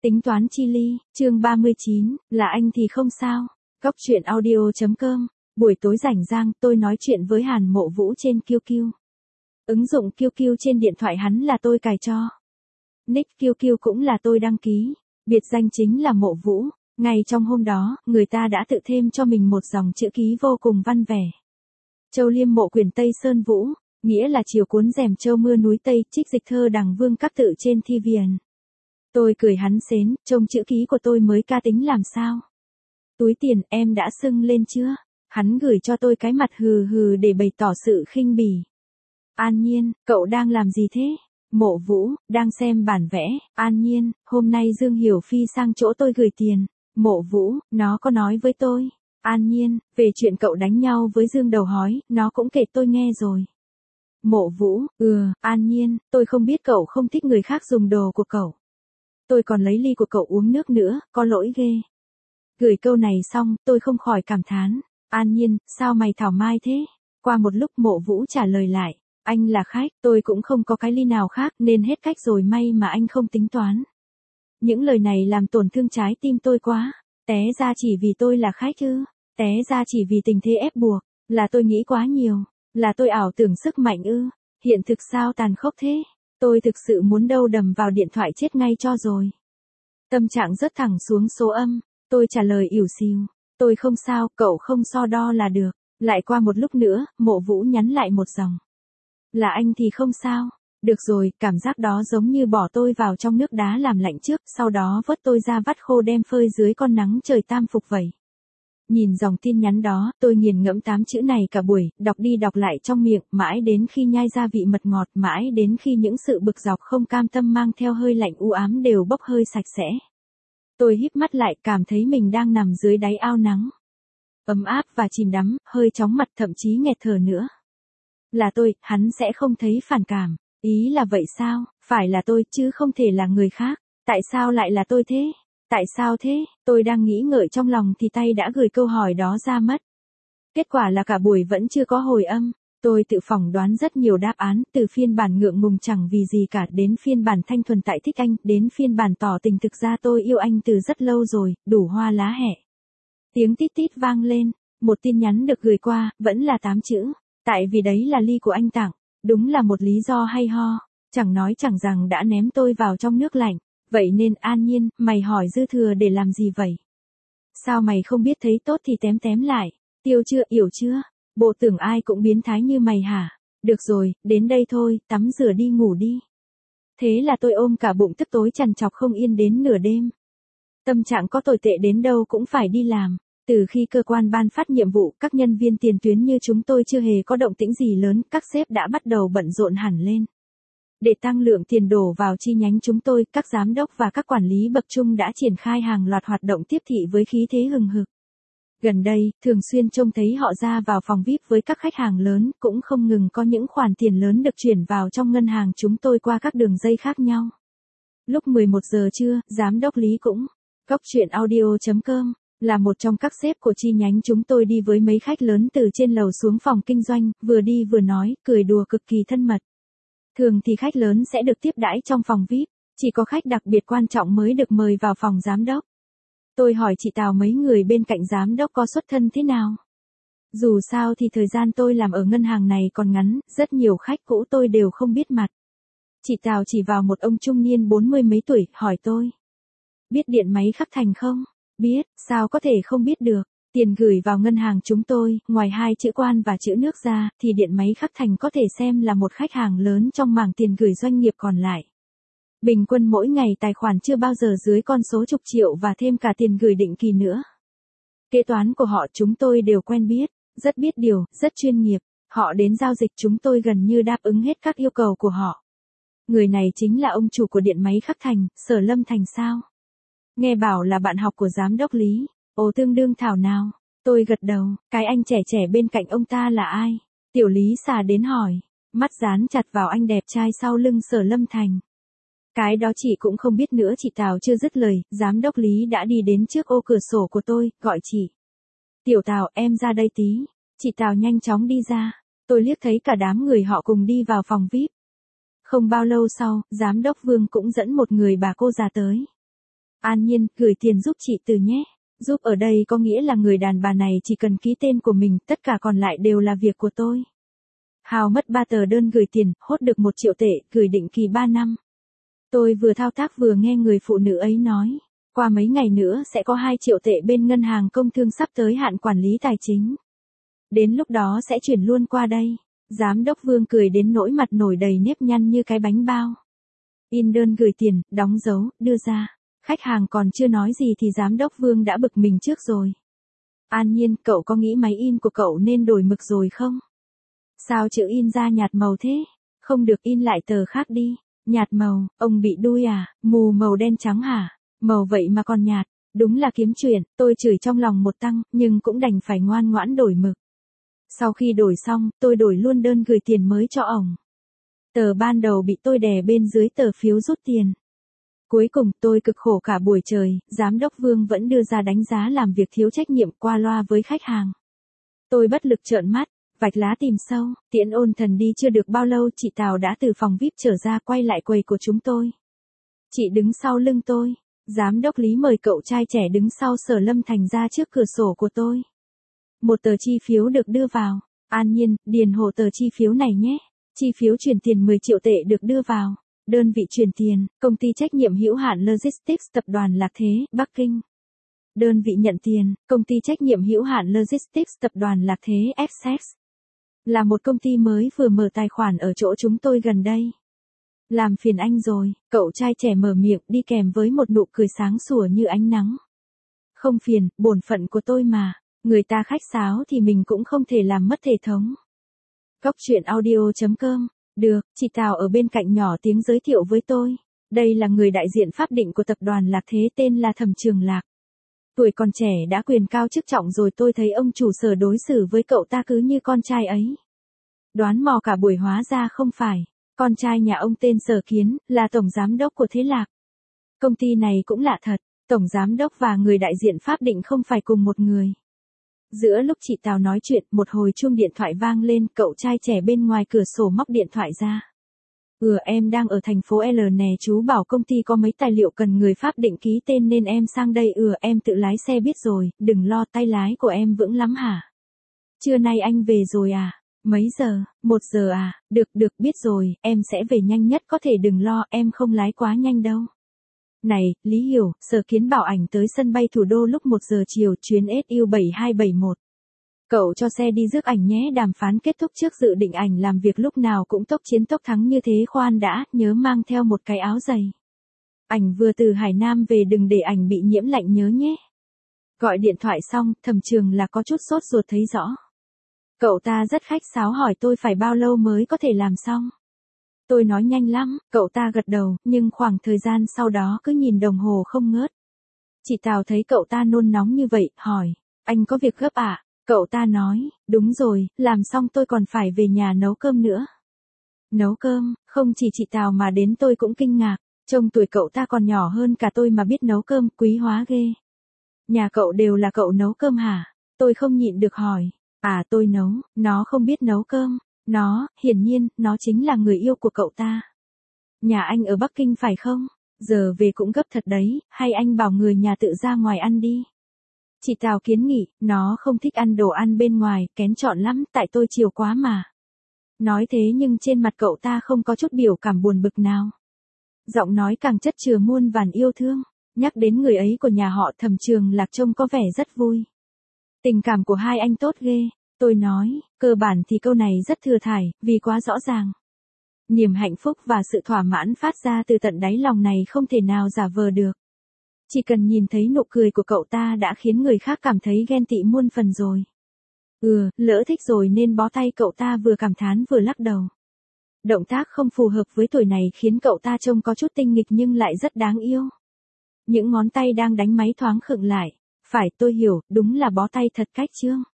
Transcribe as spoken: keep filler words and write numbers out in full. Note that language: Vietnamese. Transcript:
Tính toán chi ly, chương ba mươi chín, là anh thì không sao. Góc truyện audio.com, buổi tối rảnh rang tôi nói chuyện với Hàn Mộ Vũ trên Q Q. Ứng dụng Q Q trên điện thoại hắn là tôi cài cho. Nick Q Q cũng là tôi đăng ký, biệt danh chính là Mộ Vũ. Ngay trong hôm đó, người ta đã tự thêm cho mình một dòng chữ ký vô cùng văn vẻ. Châu Liêm Mộ Quyền Tây Sơn Vũ, nghĩa là chiều cuốn rèm châu mưa núi Tây, trích dịch thơ Đằng Vương các tự trên thi viền. Tôi cười hắn xến, trông chữ ký của tôi mới ca tính làm sao. Túi tiền em đã sưng lên chưa? Hắn gửi cho tôi cái mặt hừ hừ để bày tỏ sự khinh bỉ. An Nhiên, cậu đang làm gì thế? Mộ Vũ, đang xem bản vẽ. An Nhiên, hôm nay Dương Hiểu Phi sang chỗ tôi gửi tiền. Mộ Vũ, nó có nói với tôi. An Nhiên, về chuyện cậu đánh nhau với Dương Đầu Hói, nó cũng kể tôi nghe rồi. Mộ Vũ, ừ, An Nhiên, tôi không biết cậu không thích người khác dùng đồ của cậu. Tôi còn lấy ly của cậu uống nước nữa, có lỗi ghê. Gửi câu này xong, tôi không khỏi cảm thán. An Nhiên, sao mày thảo mai thế? Qua một lúc Mộ Vũ trả lời lại. Anh là khách, tôi cũng không có cái ly nào khác nên hết cách rồi, may mà anh không tính toán. Những lời này làm tổn thương trái tim tôi quá. Té ra chỉ vì tôi là khách ư? Té ra chỉ vì tình thế ép buộc, là tôi nghĩ quá nhiều, là tôi ảo tưởng sức mạnh ư? Hiện thực sao tàn khốc thế? Tôi thực sự muốn đâu đầm vào điện thoại chết ngay cho rồi. Tâm trạng rớt thẳng xuống số âm, tôi trả lời ỉu xìu. Tôi không sao, cậu không so đo là được. Lại qua một lúc nữa, Mộ Vũ nhắn lại một dòng. Là anh thì không sao. Được rồi, cảm giác đó giống như bỏ tôi vào trong nước đá làm lạnh trước, sau đó vớt tôi ra vắt khô đem phơi dưới con nắng trời tam phục vậy. Nhìn dòng tin nhắn đó, tôi nghiền ngẫm tám chữ này cả buổi, đọc đi đọc lại trong miệng, mãi đến khi nhai ra vị mật ngọt, mãi đến khi những sự bực dọc không cam tâm mang theo hơi lạnh u ám đều bốc hơi sạch sẽ. Tôi híp mắt lại, cảm thấy mình đang nằm dưới đáy ao nắng. Ấm áp và chìm đắm, hơi chóng mặt thậm chí nghẹt thở nữa. Là tôi, hắn sẽ không thấy phản cảm. Ý là vậy sao? Phải là tôi chứ không thể là người khác. Tại sao lại là tôi thế? Tại sao thế? Tôi đang nghĩ ngợi trong lòng thì tay đã gửi câu hỏi đó ra mất. Kết quả là cả buổi vẫn chưa có hồi âm. Tôi tự phỏng đoán rất nhiều đáp án, từ phiên bản ngượng ngùng chẳng vì gì cả đến phiên bản thanh thuần tại thích anh, đến phiên bản tỏ tình thực ra tôi yêu anh từ rất lâu rồi, đủ hoa lá hẹ. Tiếng tít tít vang lên, một tin nhắn được gửi qua, vẫn là tám chữ. Tại vì đấy là ly của anh tặng, đúng là một lý do hay ho, chẳng nói chẳng rằng đã ném tôi vào trong nước lạnh. Vậy nên An Nhiên, mày hỏi dư thừa để làm gì vậy? Sao mày không biết thấy tốt thì tém tém lại? Tiêu chưa, hiểu chưa? Bộ tưởng ai cũng biến thái như mày hả? Được rồi, đến đây thôi, tắm rửa đi ngủ đi. Thế là tôi ôm cả bụng tức tối trằn trọc không yên đến nửa đêm. Tâm trạng có tồi tệ đến đâu cũng phải đi làm. Từ khi cơ quan ban phát nhiệm vụ, các nhân viên tiền tuyến như chúng tôi chưa hề có động tĩnh gì lớn, các sếp đã bắt đầu bận rộn hẳn lên. Để tăng lượng tiền đổ vào chi nhánh chúng tôi, các giám đốc và các quản lý bậc trung đã triển khai hàng loạt hoạt động tiếp thị với khí thế hừng hực. Gần đây, thường xuyên trông thấy họ ra vào phòng vi ai pi với các khách hàng lớn, cũng không ngừng có những khoản tiền lớn được chuyển vào trong ngân hàng chúng tôi qua các đường dây khác nhau. Lúc mười một giờ trưa, giám đốc Lý cũng, góc truyện audio.com, là một trong các sếp của chi nhánh chúng tôi đi với mấy khách lớn từ trên lầu xuống phòng kinh doanh, vừa đi vừa nói, cười đùa cực kỳ thân mật. Thường thì khách lớn sẽ được tiếp đãi trong phòng vi ai pi, chỉ có khách đặc biệt quan trọng mới được mời vào phòng giám đốc. Tôi hỏi chị Tào mấy người bên cạnh giám đốc có xuất thân thế nào? Dù sao thì thời gian tôi làm ở ngân hàng này còn ngắn, rất nhiều khách cũ tôi đều không biết mặt. Chị Tào chỉ vào một ông trung niên bốn mươi mấy tuổi, hỏi tôi. Biết điện máy Khắc Thành không? Biết, sao có thể không biết được. Tiền gửi vào ngân hàng chúng tôi, ngoài hai chữ quan và chữ nước ra, thì điện máy Khắc Thành có thể xem là một khách hàng lớn trong mảng tiền gửi doanh nghiệp còn lại. Bình quân mỗi ngày tài khoản chưa bao giờ dưới con số chục triệu và thêm cả tiền gửi định kỳ nữa. Kế toán của họ chúng tôi đều quen biết, rất biết điều, rất chuyên nghiệp. Họ đến giao dịch chúng tôi gần như đáp ứng hết các yêu cầu của họ. Người này chính là ông chủ của điện máy Khắc Thành, Sở Lâm Thành sao? Nghe bảo là bạn học của giám đốc Lý. Ồ, tương đương thảo nào. Tôi gật đầu, cái anh trẻ trẻ bên cạnh ông ta là ai? Tiểu Lý xà đến hỏi, mắt dán chặt vào anh đẹp trai sau lưng Sở Lâm Thành. Cái đó chị cũng không biết nữa. Chị Tào chưa dứt lời, giám đốc Lý đã đi đến trước ô cửa sổ của tôi, gọi chị. Tiểu Tào, em ra đây tí. Chị Tào nhanh chóng đi ra. Tôi liếc thấy cả đám người họ cùng đi vào phòng vi ai pi. Không bao lâu sau, giám đốc Vương cũng dẫn một người bà cô già tới. An Nhiên, gửi tiền giúp chị Từ nhé. Giúp ở đây có nghĩa là người đàn bà này chỉ cần ký tên của mình, tất cả còn lại đều là việc của tôi. Hào mất ba tờ đơn gửi tiền, hốt được một triệu tệ, gửi định kỳ ba năm. Tôi vừa thao tác vừa nghe người phụ nữ ấy nói, qua mấy ngày nữa sẽ có hai triệu tệ bên ngân hàng công thương sắp tới hạn quản lý tài chính. Đến lúc đó sẽ chuyển luôn qua đây. Giám đốc Vương cười đến nỗi mặt nổi đầy nếp nhăn như cái bánh bao. In đơn gửi tiền, đóng dấu, đưa ra. Khách hàng còn chưa nói gì thì giám đốc Vương đã bực mình trước rồi. An Nhiên, cậu có nghĩ máy in của cậu nên đổi mực rồi không? Sao chữ in ra nhạt màu thế? Không được in lại tờ khác đi. Nhạt màu, ông bị đuôi à, mù màu đen trắng hả? Màu vậy mà còn nhạt, đúng là kiếm chuyện, tôi chửi trong lòng một tăng, nhưng cũng đành phải ngoan ngoãn đổi mực. Sau khi đổi xong, tôi đổi luôn đơn gửi tiền mới cho ổng. Tờ ban đầu bị tôi đè bên dưới tờ phiếu rút tiền. Cuối cùng tôi cực khổ cả buổi trời, giám đốc Vương vẫn đưa ra đánh giá làm việc thiếu trách nhiệm qua loa với khách hàng. Tôi bất lực trợn mắt, vạch lá tìm sâu, tiễn ôn thần đi chưa được bao lâu chị Tào đã từ phòng vi ai pi trở ra quay lại quầy của chúng tôi. Chị đứng sau lưng tôi, giám đốc Lý mời cậu trai trẻ đứng sau Sở Lâm Thành ra trước cửa sổ của tôi. Một tờ chi phiếu được đưa vào, An Nhiên, điền hộ tờ chi phiếu này nhé. Chi phiếu chuyển tiền mười triệu tệ được đưa vào. Đơn vị chuyển tiền, công ty trách nhiệm hữu hạn Logistics tập đoàn Lạc Thế, Bắc Kinh. Đơn vị nhận tiền, công ty trách nhiệm hữu hạn Logistics tập đoàn Lạc Thế, Essex. Là một công ty mới vừa mở tài khoản ở chỗ chúng tôi gần đây. Làm phiền anh rồi, cậu trai trẻ mở miệng đi kèm với một nụ cười sáng sủa như ánh nắng. Không phiền, bổn phận của tôi mà, người ta khách sáo thì mình cũng không thể làm mất thể thống. Góc truyện audio chấm com. Được, chị Tào ở bên cạnh nhỏ tiếng giới thiệu với tôi. Đây là người đại diện pháp định của tập đoàn Lạc Thế tên là Thẩm Trường Lạc. Tuổi còn trẻ đã quyền cao chức trọng rồi, tôi thấy ông chủ Sở đối xử với cậu ta cứ như con trai ấy. Đoán mò cả buổi hóa ra không phải. Con trai nhà ông tên Sở Kiến, là tổng giám đốc của Thế Lạc. Công ty này cũng lạ thật, tổng giám đốc và người đại diện pháp định không phải cùng một người. Giữa lúc chị Tào nói chuyện, một hồi chuông điện thoại vang lên, cậu trai trẻ bên ngoài cửa sổ móc điện thoại ra. Ừ, em đang ở thành phố L nè, chú bảo công ty có mấy tài liệu cần người pháp định ký tên nên em sang đây. Ừ, em tự lái xe biết rồi, đừng lo, tay lái của em vững lắm hả? Trưa nay anh về rồi à? Mấy giờ? Một giờ à? Được được, biết rồi, em sẽ về nhanh nhất có thể, đừng lo, em không lái quá nhanh đâu. Này, Lý Hiểu, Sở Kiến bảo ảnh tới sân bay thủ đô lúc một giờ chiều, chuyến S U bảy hai bảy một. Cậu cho xe đi rước ảnh nhé, đàm phán kết thúc trước dự định ảnh làm việc lúc nào cũng tốc chiến tốc thắng như thế. Khoan đã, nhớ mang theo một cái áo dày. Ảnh vừa từ Hải Nam về, đừng để ảnh bị nhiễm lạnh nhớ nhé. Gọi điện thoại xong, Thẩm Trường là có chút sốt ruột thấy rõ. Cậu ta rất khách sáo hỏi tôi phải bao lâu mới có thể làm xong. Tôi nói nhanh lắm, cậu ta gật đầu, nhưng khoảng thời gian sau đó cứ nhìn đồng hồ không ngớt. Chị Tào thấy cậu ta nôn nóng như vậy, hỏi, anh có việc gấp à? Cậu ta nói, đúng rồi, làm xong tôi còn phải về nhà nấu cơm nữa. Nấu cơm, không chỉ chị Tào mà đến tôi cũng kinh ngạc, trông tuổi cậu ta còn nhỏ hơn cả tôi mà biết nấu cơm, quý hóa ghê. Nhà cậu đều là cậu nấu cơm hả? Tôi không nhịn được hỏi, à tôi nấu, nó không biết nấu cơm. Nó, hiển nhiên, nó chính là người yêu của cậu ta. Nhà anh ở Bắc Kinh phải không? Giờ về cũng gấp thật đấy, hay anh bảo người nhà tự ra ngoài ăn đi. Chị Tào kiến nghị, nó không thích ăn đồ ăn bên ngoài, kén chọn lắm, tại tôi chiều quá mà. Nói thế nhưng trên mặt cậu ta không có chút biểu cảm buồn bực nào. Giọng nói càng chất chứa muôn vàn yêu thương, nhắc đến người ấy của nhà họ Thẩm Trường Lạc trông có vẻ rất vui. Tình cảm của hai anh tốt ghê. Tôi nói, cơ bản thì câu này rất thừa thải, vì quá rõ ràng. Niềm hạnh phúc và sự thỏa mãn phát ra từ tận đáy lòng này không thể nào giả vờ được. Chỉ cần nhìn thấy nụ cười của cậu ta đã khiến người khác cảm thấy ghen tị muôn phần rồi. Ừ, lỡ thích rồi nên bó tay, cậu ta vừa cảm thán vừa lắc đầu. Động tác không phù hợp với tuổi này khiến cậu ta trông có chút tinh nghịch nhưng lại rất đáng yêu. Những ngón tay đang đánh máy thoáng khựng lại. Phải, tôi hiểu, đúng là bó tay thật cách trương.